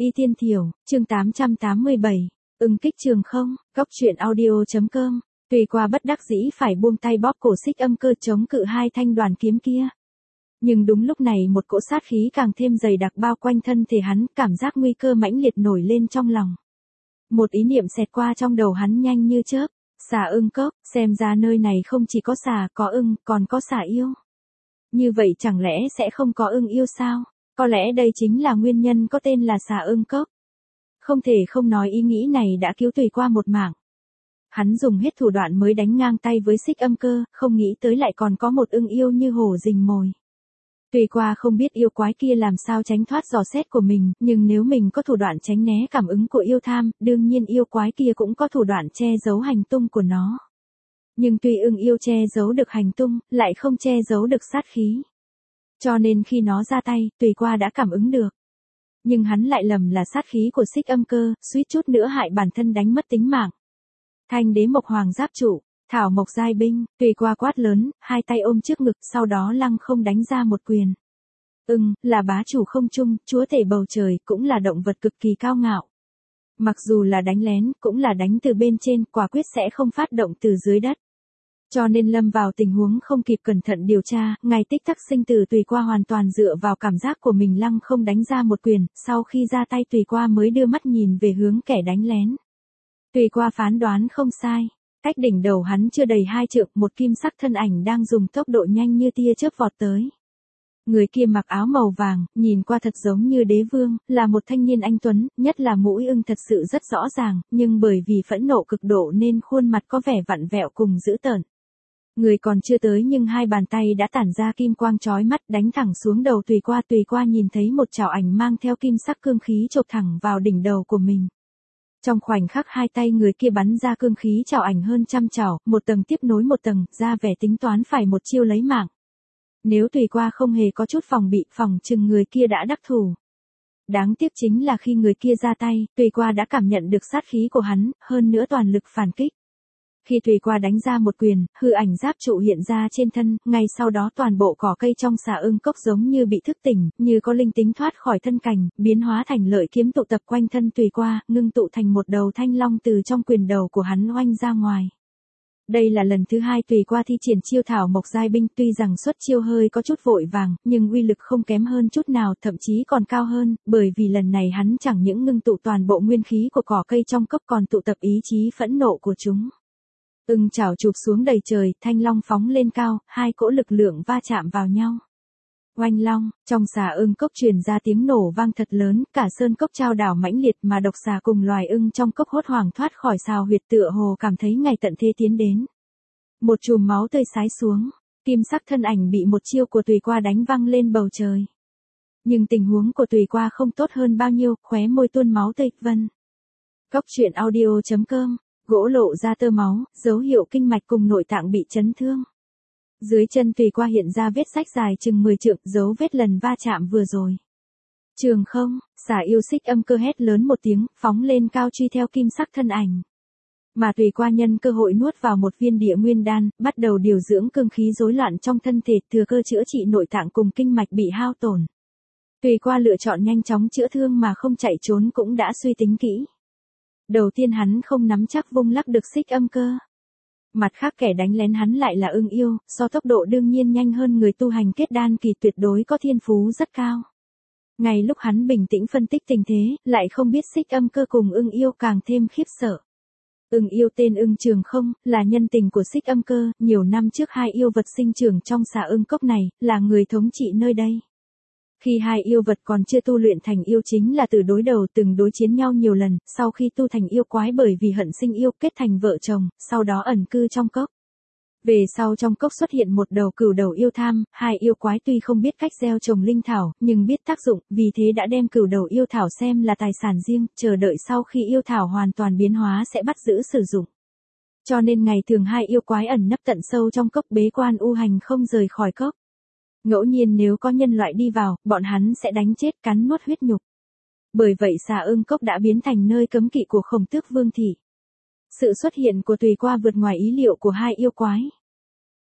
Y Tiên Thiểu, chương 887, ưng kích trường không, góc truyện audio.com, tùy qua bất đắc dĩ phải buông tay bóp cổ Xích Âm Cơ chống cự hai thanh đoàn kiếm kia. Nhưng đúng lúc này một cỗ sát khí càng thêm dày đặc bao quanh thân thể hắn, cảm giác nguy cơ mãnh liệt nổi lên trong lòng. Một ý niệm xẹt qua trong đầu hắn nhanh như chớp, xà ưng cốc, xem ra nơi này không chỉ có xà, có ưng, còn có xà yêu. Như vậy chẳng lẽ sẽ không có ưng yêu sao? Có lẽ đây chính là nguyên nhân có tên là xà ưng cốc. Không thể không nói ý nghĩ này đã cứu Tùy Qua một mạng. Hắn dùng hết thủ đoạn mới đánh ngang tay với Xích Âm Cơ, không nghĩ tới lại còn có một ưng yêu như hổ rình mồi. Tùy Qua không biết yêu quái kia làm sao tránh thoát dò xét của mình, nhưng nếu mình có thủ đoạn tránh né cảm ứng của yêu tham, đương nhiên yêu quái kia cũng có thủ đoạn che giấu hành tung của nó. Nhưng tuy ưng yêu che giấu được hành tung, lại không che giấu được sát khí. Cho nên khi nó ra tay, Tùy Qua đã cảm ứng được. Nhưng hắn lại lầm là sát khí của Xích Âm Cơ, suýt chút nữa hại bản thân đánh mất tính mạng. Thanh đế mộc hoàng giáp trụ, thảo mộc giai binh, Tùy Qua quát lớn, hai tay ôm trước ngực, sau đó lăng không đánh ra một quyền. Là bá chủ không trung, chúa tể bầu trời, cũng là động vật cực kỳ cao ngạo. Mặc dù là đánh lén, cũng là đánh từ bên trên, quả quyết sẽ không phát động từ dưới đất. Cho nên lâm vào tình huống không kịp cẩn thận điều tra, ngay tích tắc sinh tử Tùy Qua hoàn toàn dựa vào cảm giác của mình lăng không đánh ra một quyền, sau khi ra tay Tùy Qua mới đưa mắt nhìn về hướng kẻ đánh lén. Tùy Qua phán đoán không sai, cách đỉnh đầu hắn chưa đầy 2 trượng, một kim sắc thân ảnh đang dùng tốc độ nhanh như tia chớp vọt tới. Người kia mặc áo màu vàng, nhìn qua thật giống như đế vương, là một thanh niên anh tuấn, nhất là mũi ưng thật sự rất rõ ràng, nhưng bởi vì phẫn nộ cực độ nên khuôn mặt có vẻ vặn vẹo cùng dữ tợn. Người còn chưa tới nhưng hai bàn tay đã tản ra kim quang chói mắt đánh thẳng xuống đầu Tùy Qua. Tùy Qua nhìn thấy một chảo ảnh mang theo kim sắc cương khí chộp thẳng vào đỉnh đầu của mình. Trong khoảnh khắc hai tay người kia bắn ra cương khí chảo ảnh hơn 100 chảo, một tầng tiếp nối một tầng, ra vẻ tính toán phải một chiêu lấy mạng. Nếu Tùy Qua không hề có chút phòng bị, phòng chừng người kia đã đắc thủ. Đáng tiếc chính là khi người kia ra tay, Tùy Qua đã cảm nhận được sát khí của hắn, hơn nữa toàn lực phản kích. Khi Tùy Qua đánh ra một quyền, hư ảnh giáp trụ hiện ra trên thân, ngay sau đó toàn bộ cỏ cây trong xà ưng cốc giống như bị thức tỉnh, như có linh tính thoát khỏi thân cành, biến hóa thành lợi kiếm tụ tập quanh thân Tùy Qua, ngưng tụ thành một đầu thanh long từ trong quyền đầu của hắn oanh ra ngoài. Đây là lần thứ 2 Tùy Qua thi triển chiêu thảo mộc giai binh, tuy rằng xuất chiêu hơi có chút vội vàng, nhưng uy lực không kém hơn chút nào, thậm chí còn cao hơn, bởi vì lần này hắn chẳng những ngưng tụ toàn bộ nguyên khí của cỏ cây trong cốc còn tụ tập ý chí phẫn nộ của chúng. Ưng chảo chụp xuống đầy trời, thanh long phóng lên cao, hai cỗ lực lượng va chạm vào nhau. Oanh long, trong xà ưng cốc truyền ra tiếng nổ vang thật lớn, cả sơn cốc trao đảo mãnh liệt mà độc xà cùng loài ưng trong cốc hốt hoảng thoát khỏi xào huyệt tựa hồ cảm thấy ngày tận thế tiến đến. Một chùm máu tươi sái xuống, kim sắc thân ảnh bị một chiêu của Tùy Qua đánh văng lên bầu trời. Nhưng tình huống của Tùy Qua không tốt hơn bao nhiêu, khóe môi tuôn máu tươi, Góc truyện audio.com, gỗ lộ ra tơ máu, dấu hiệu kinh mạch cùng nội tạng bị chấn thương. Dưới chân Tùy Qua hiện ra vết rách dài chừng 10 trượng, dấu vết lần va chạm vừa rồi. Trường không, xà yêu Xích Âm Cơ hét lớn một tiếng, phóng lên cao truy theo kim sắc thân ảnh. Mà Tùy Qua nhân cơ hội nuốt vào một viên địa nguyên đan, bắt đầu điều dưỡng cương khí rối loạn trong thân thể, thừa cơ chữa trị nội tạng cùng kinh mạch bị hao tổn. Tùy Qua lựa chọn nhanh chóng chữa thương mà không chạy trốn cũng đã suy tính kỹ. Đầu tiên hắn không nắm chắc vung lắc được Xích Âm Cơ. Mặt khác kẻ đánh lén hắn lại là ưng yêu, so tốc độ đương nhiên nhanh hơn người tu hành kết đan kỳ, tuyệt đối có thiên phú rất cao. Ngay lúc hắn bình tĩnh phân tích tình thế, lại không biết Xích Âm Cơ cùng ưng yêu càng thêm khiếp sợ. Ưng yêu tên Ưng Trường Không, là nhân tình của Xích Âm Cơ, nhiều năm trước hai yêu vật sinh trưởng trong xà ưng cốc này, là người thống trị nơi đây. Khi hai yêu vật còn chưa tu luyện thành yêu chính là từ đối đầu, từng đối chiến nhau nhiều lần, sau khi tu thành yêu quái bởi vì hận sinh yêu kết thành vợ chồng, sau đó ẩn cư trong cốc. Về sau trong cốc xuất hiện một đầu cửu đầu yêu tham, hai yêu quái tuy không biết cách gieo trồng linh thảo, nhưng biết tác dụng, vì thế đã đem cửu đầu yêu thảo xem là tài sản riêng, chờ đợi sau khi yêu thảo hoàn toàn biến hóa sẽ bắt giữ sử dụng. Cho nên ngày thường hai yêu quái ẩn nấp tận sâu trong cốc bế quan u hành không rời khỏi cốc. Ngẫu nhiên nếu có nhân loại đi vào, bọn hắn sẽ đánh chết cắn nuốt huyết nhục. Bởi vậy xà ưng cốc đã biến thành nơi cấm kỵ của Khổng Tước Vương thị. Sự xuất hiện của Tùy Qua vượt ngoài ý liệu của hai yêu quái.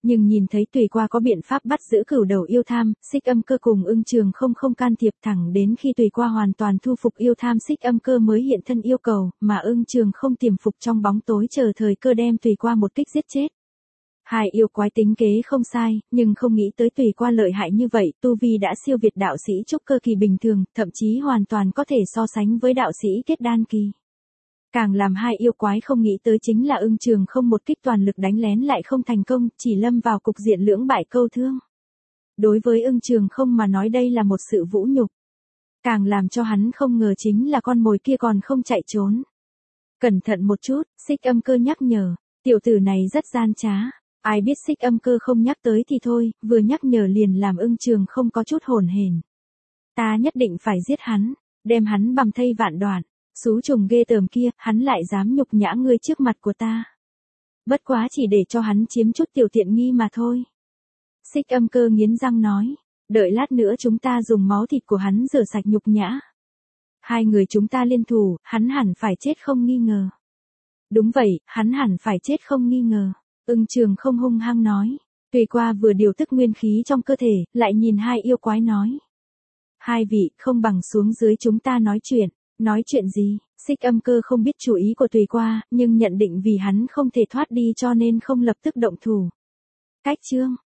Nhưng nhìn thấy Tùy Qua có biện pháp bắt giữ cửu đầu yêu tham, Xích Âm Cơ cùng Ưng Trường không can thiệp, thẳng đến khi Tùy Qua hoàn toàn thu phục yêu tham, Xích Âm Cơ mới hiện thân yêu cầu, mà Ưng Trường không tiềm phục trong bóng tối chờ thời cơ đem Tùy Qua một kích giết chết. Hai yêu quái tính kế không sai, nhưng không nghĩ tới Tùy Qua lợi hại như vậy, tu vi đã siêu việt đạo sĩ trúc cơ kỳ bình thường, thậm chí hoàn toàn có thể so sánh với đạo sĩ kết đan kỳ. Càng làm hai yêu quái không nghĩ tới chính là Ưng Trường không một kích toàn lực đánh lén lại không thành công, chỉ lâm vào cục diện lưỡng bại câu thương. Đối với Ưng Trường không mà nói đây là một sự vũ nhục. Càng làm cho hắn không ngờ chính là con mồi kia còn không chạy trốn. Cẩn thận một chút, Xích Âm Cơ nhắc nhở, tiểu tử này rất gian trá. Ai biết Xích Âm Cơ không nhắc tới thì thôi, vừa nhắc nhở liền làm Ưng Trường không có chút hồn hển. Ta nhất định phải giết hắn, đem hắn bầm thây vạn đoạn. Xú trùng ghê tởm kia, hắn lại dám nhục nhã ngươi trước mặt của ta. Bất quá chỉ để cho hắn chiếm chút tiểu tiện nghi mà thôi. Xích Âm Cơ nghiến răng nói, đợi lát nữa chúng ta dùng máu thịt của hắn rửa sạch nhục nhã. Hai người chúng ta liên thủ, hắn hẳn phải chết không nghi ngờ. Đúng vậy, hắn hẳn phải chết không nghi ngờ. Ưng Trường không hung hăng nói. Tùy Qua vừa điều tức nguyên khí trong cơ thể, lại nhìn hai yêu quái nói. Hai vị, không bằng xuống dưới chúng ta nói chuyện. Nói chuyện gì? Xích Âm Cơ không biết chủ ý của Tùy Qua, nhưng nhận định vì hắn không thể thoát đi cho nên không lập tức động thủ. Cách chương